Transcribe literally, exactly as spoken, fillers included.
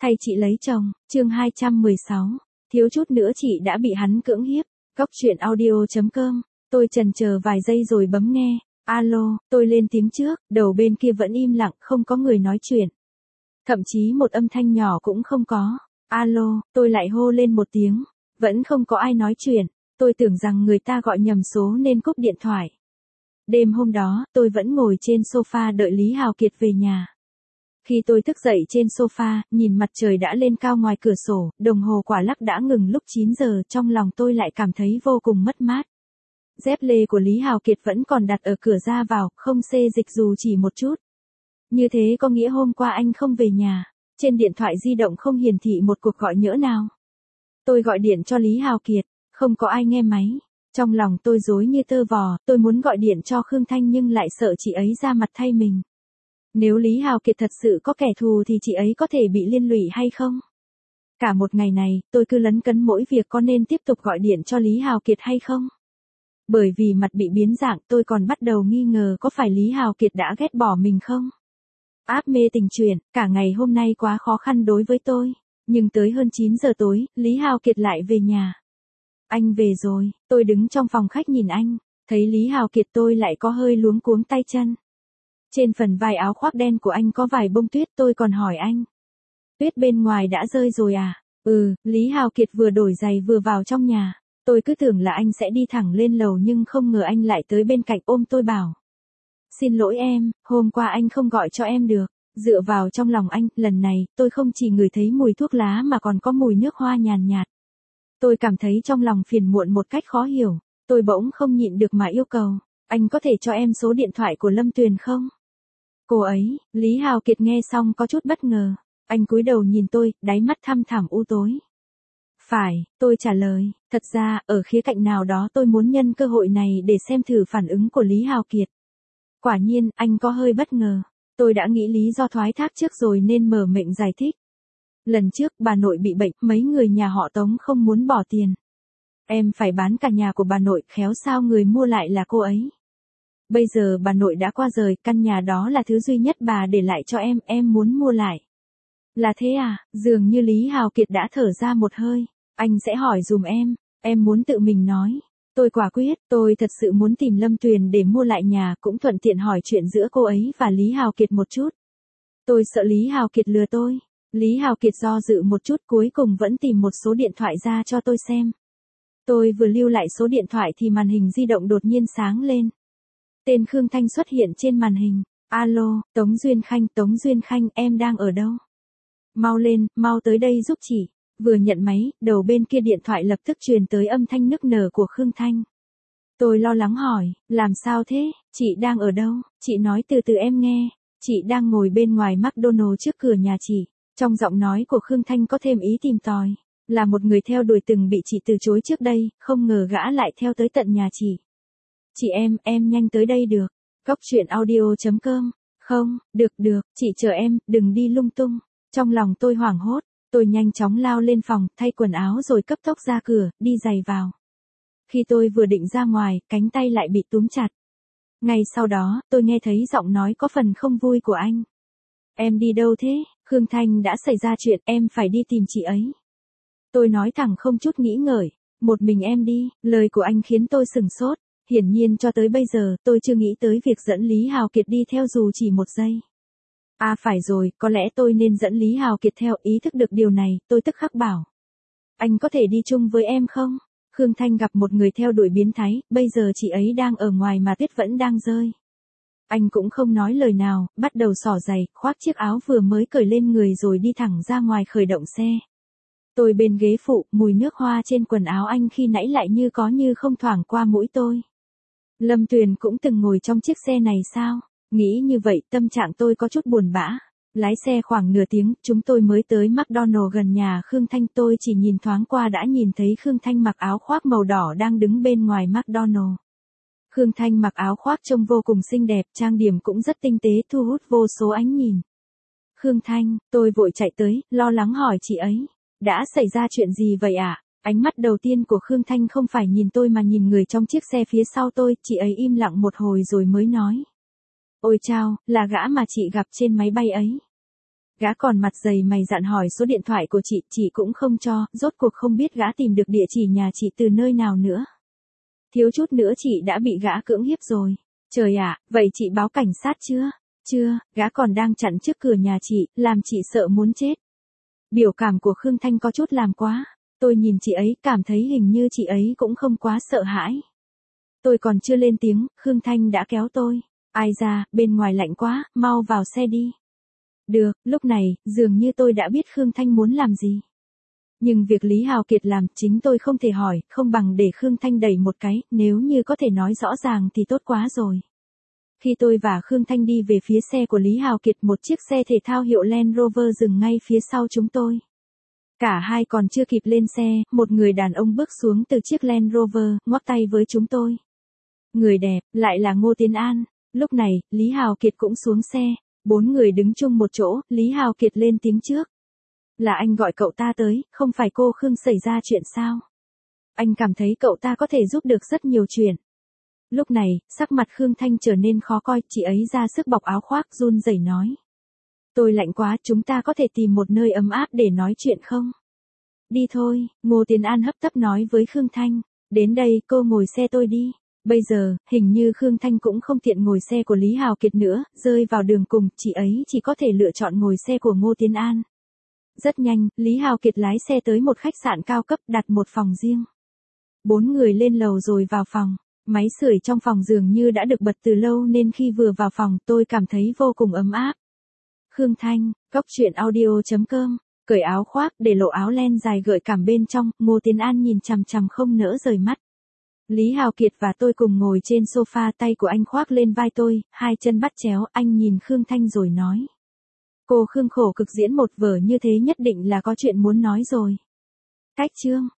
Thay chị lấy chồng, chương hai trăm mười sáu. Thiếu chút nữa chị đã bị hắn cưỡng hiếp. Góc truyện audio chấm com. Tôi chần chờ vài giây rồi bấm nghe. Alo, tôi lên tiếng trước, đầu bên kia vẫn im lặng, không có người nói chuyện. Thậm chí một âm thanh nhỏ cũng không có. Alo, tôi lại hô lên một tiếng. Vẫn không có ai nói chuyện. Tôi tưởng rằng người ta gọi nhầm số nên cúp điện thoại. Đêm hôm đó, tôi vẫn ngồi trên sofa đợi Lý Hào Kiệt về nhà. Khi tôi thức dậy trên sofa, nhìn mặt trời đã lên cao ngoài cửa sổ, đồng hồ quả lắc đã ngừng lúc chín giờ, trong lòng tôi lại cảm thấy vô cùng mất mát. Dép lê của Lý Hào Kiệt vẫn còn đặt ở cửa ra vào, không xê dịch dù chỉ một chút. Như thế có nghĩa hôm qua anh không về nhà. Trên điện thoại di động không hiển thị một cuộc gọi nhỡ nào. Tôi gọi điện cho Lý Hào Kiệt, không có ai nghe máy. Trong lòng tôi rối như tơ vò, tôi muốn gọi điện cho Khương Thanh nhưng lại sợ chị ấy ra mặt thay mình. Nếu Lý Hào Kiệt thật sự có kẻ thù thì chị ấy có thể bị liên lụy hay không? Cả một ngày này, tôi cứ lấn cấn mỗi việc có nên tiếp tục gọi điện cho Lý Hào Kiệt hay không? Bởi vì mặt bị biến dạng tôi còn bắt đầu nghi ngờ có phải Lý Hào Kiệt đã ghét bỏ mình không? App mê tình truyện, cả ngày hôm nay quá khó khăn đối với tôi. Nhưng tới hơn chín giờ tối, Lý Hào Kiệt lại về nhà. Anh về rồi, tôi đứng trong phòng khách nhìn anh, thấy Lý Hào Kiệt tôi lại có hơi luống cuống tay chân. Trên phần vai áo khoác đen của anh có vài bông tuyết, tôi còn hỏi anh. Tuyết bên ngoài đã rơi rồi à? Ừ, Lý Hào Kiệt vừa đổi giày vừa vào trong nhà. Tôi cứ tưởng là anh sẽ đi thẳng lên lầu nhưng không ngờ anh lại tới bên cạnh ôm tôi bảo. Xin lỗi em, hôm qua anh không gọi cho em được. Dựa vào trong lòng anh, lần này, tôi không chỉ ngửi thấy mùi thuốc lá mà còn có mùi nước hoa nhàn nhạt. Tôi cảm thấy trong lòng phiền muộn một cách khó hiểu. Tôi bỗng không nhịn được mà yêu cầu. Anh có thể cho em số điện thoại của Lâm Tuyền không? Cô ấy, Lý Hào Kiệt nghe xong có chút bất ngờ. Anh cúi đầu nhìn tôi, đáy mắt thăm thẳm u tối. Phải, tôi trả lời, thật ra, ở khía cạnh nào đó tôi muốn nhân cơ hội này để xem thử phản ứng của Lý Hào Kiệt. Quả nhiên, anh có hơi bất ngờ. Tôi đã nghĩ lý do thoái thác trước rồi nên mở miệng giải thích. Lần trước, bà nội bị bệnh, mấy người nhà họ Tống không muốn bỏ tiền. Em phải bán cả nhà của bà nội, khéo sao người mua lại là cô ấy. Bây giờ bà nội đã qua đời, căn nhà đó là thứ duy nhất bà để lại cho em, em muốn mua lại. Là thế à, dường như Lý Hào Kiệt đã thở ra một hơi. Anh sẽ hỏi dùm em, em muốn tự mình nói. Tôi quả quyết, tôi thật sự muốn tìm Lâm Tuyền để mua lại nhà, cũng thuận tiện hỏi chuyện giữa cô ấy và Lý Hào Kiệt một chút. Tôi sợ Lý Hào Kiệt lừa tôi. Lý Hào Kiệt do dự một chút cuối cùng vẫn tìm một số điện thoại ra cho tôi xem. Tôi vừa lưu lại số điện thoại thì màn hình di động đột nhiên sáng lên. Tên Khương Thanh xuất hiện trên màn hình. Alo, Tống Duyên Khanh, Tống Duyên Khanh, em đang ở đâu? Mau lên, mau tới đây giúp chị. Vừa nhận máy, đầu bên kia điện thoại lập tức truyền tới âm thanh nức nở của Khương Thanh. Tôi lo lắng hỏi, làm sao thế, chị đang ở đâu? Chị nói từ từ em nghe. Chị đang ngồi bên ngoài McDonald's trước cửa nhà chị. Trong giọng nói của Khương Thanh có thêm ý tìm tòi. Là một người theo đuổi từng bị chị từ chối trước đây, không ngờ gã lại theo tới tận nhà chị. Chị em, em nhanh tới đây được. Góc truyện audio chấm com. Không, được được, chị chờ em, đừng đi lung tung. Trong lòng tôi hoảng hốt, tôi nhanh chóng lao lên phòng, thay quần áo rồi cấp tốc ra cửa, đi giày vào. Khi tôi vừa định ra ngoài, cánh tay lại bị túm chặt. Ngay sau đó, tôi nghe thấy giọng nói có phần không vui của anh. Em đi đâu thế? Khương Thanh đã xảy ra chuyện, em phải đi tìm chị ấy. Tôi nói thẳng không chút nghĩ ngợi, một mình em đi, lời của anh khiến tôi sửng sốt. Hiển nhiên cho tới bây giờ, tôi chưa nghĩ tới việc dẫn Lý Hào Kiệt đi theo dù chỉ một giây. À phải rồi, có lẽ tôi nên dẫn Lý Hào Kiệt theo, ý thức được điều này, tôi tức khắc bảo. Anh có thể đi chung với em không? Khương Thanh gặp một người theo đuổi biến thái, bây giờ chị ấy đang ở ngoài mà tuyết vẫn đang rơi. Anh cũng không nói lời nào, bắt đầu xỏ giày, khoác chiếc áo vừa mới cởi lên người rồi đi thẳng ra ngoài khởi động xe. Tôi bên ghế phụ, mùi nước hoa trên quần áo anh khi nãy lại như có như không thoảng qua mũi tôi. Lâm Tuyền cũng từng ngồi trong chiếc xe này sao? Nghĩ như vậy, tâm trạng tôi có chút buồn bã. Lái xe khoảng nửa tiếng, chúng tôi mới tới McDonald's gần nhà Khương Thanh. Tôi chỉ nhìn thoáng qua đã nhìn thấy Khương Thanh mặc áo khoác màu đỏ đang đứng bên ngoài McDonald's. Khương Thanh mặc áo khoác trông vô cùng xinh đẹp, trang điểm cũng rất tinh tế, thu hút vô số ánh nhìn. Khương Thanh, tôi vội chạy tới, lo lắng hỏi chị ấy. Đã xảy ra chuyện gì vậy ạ? À? Ánh mắt đầu tiên của Khương Thanh không phải nhìn tôi mà nhìn người trong chiếc xe phía sau tôi, chị ấy im lặng một hồi rồi mới nói. Ôi chao, là gã mà chị gặp trên máy bay ấy. Gã còn mặt dày mày dạn hỏi số điện thoại của chị, chị cũng không cho, rốt cuộc không biết gã tìm được địa chỉ nhà chị từ nơi nào nữa. Thiếu chút nữa chị đã bị gã cưỡng hiếp rồi. Trời ạ, vậy chị báo cảnh sát chưa? Chưa, gã còn đang chặn trước cửa nhà chị, làm chị sợ muốn chết. Biểu cảm của Khương Thanh có chút làm quá. Tôi nhìn chị ấy, cảm thấy hình như chị ấy cũng không quá sợ hãi. Tôi còn chưa lên tiếng, Khương Thanh đã kéo tôi. Ai ra, bên ngoài lạnh quá, mau vào xe đi. Được, lúc này, dường như tôi đã biết Khương Thanh muốn làm gì. Nhưng việc Lý Hào Kiệt làm, chính tôi không thể hỏi, không bằng để Khương Thanh đẩy một cái, nếu như có thể nói rõ ràng thì tốt quá rồi. Khi tôi và Khương Thanh đi về phía xe của Lý Hào Kiệt, một chiếc xe thể thao hiệu Land Rover dừng ngay phía sau chúng tôi. Cả hai còn chưa kịp lên xe, một người đàn ông bước xuống từ chiếc Land Rover, ngoắc tay với chúng tôi. Người đẹp, lại là Ngô Tiến An. Lúc này, Lý Hào Kiệt cũng xuống xe. Bốn người đứng chung một chỗ, Lý Hào Kiệt lên tiếng trước. Là anh gọi cậu ta tới, không phải cô Khương xảy ra chuyện sao? Anh cảm thấy cậu ta có thể giúp được rất nhiều chuyện. Lúc này, sắc mặt Khương Thanh trở nên khó coi, chị ấy ra sức bọc áo khoác run rẩy nói. Tôi lạnh quá, chúng ta có thể tìm một nơi ấm áp để nói chuyện không? Đi thôi, Ngô Tiến An hấp tấp nói với Khương Thanh. Đến đây, cô ngồi xe tôi đi. Bây giờ, hình như Khương Thanh cũng không tiện ngồi xe của Lý Hào Kiệt nữa, rơi vào đường cùng, chị ấy chỉ có thể lựa chọn ngồi xe của Ngô Tiến An. Rất nhanh, Lý Hào Kiệt lái xe tới một khách sạn cao cấp đặt một phòng riêng. Bốn người lên lầu rồi vào phòng. Máy sưởi trong phòng dường như đã được bật từ lâu nên khi vừa vào phòng tôi cảm thấy vô cùng ấm áp. Khương Thanh, Cốc Truyện Audio chấm com, cởi áo khoác để lộ áo len dài gợi cảm bên trong, Ngô Tiến An nhìn chằm chằm không nỡ rời mắt. Lý Hào Kiệt và tôi cùng ngồi trên sofa, tay của anh khoác lên vai tôi, hai chân bắt chéo, anh nhìn Khương Thanh rồi nói. Cô Khương khổ cực diễn một vở như thế nhất định là có chuyện muốn nói rồi. Cách chương.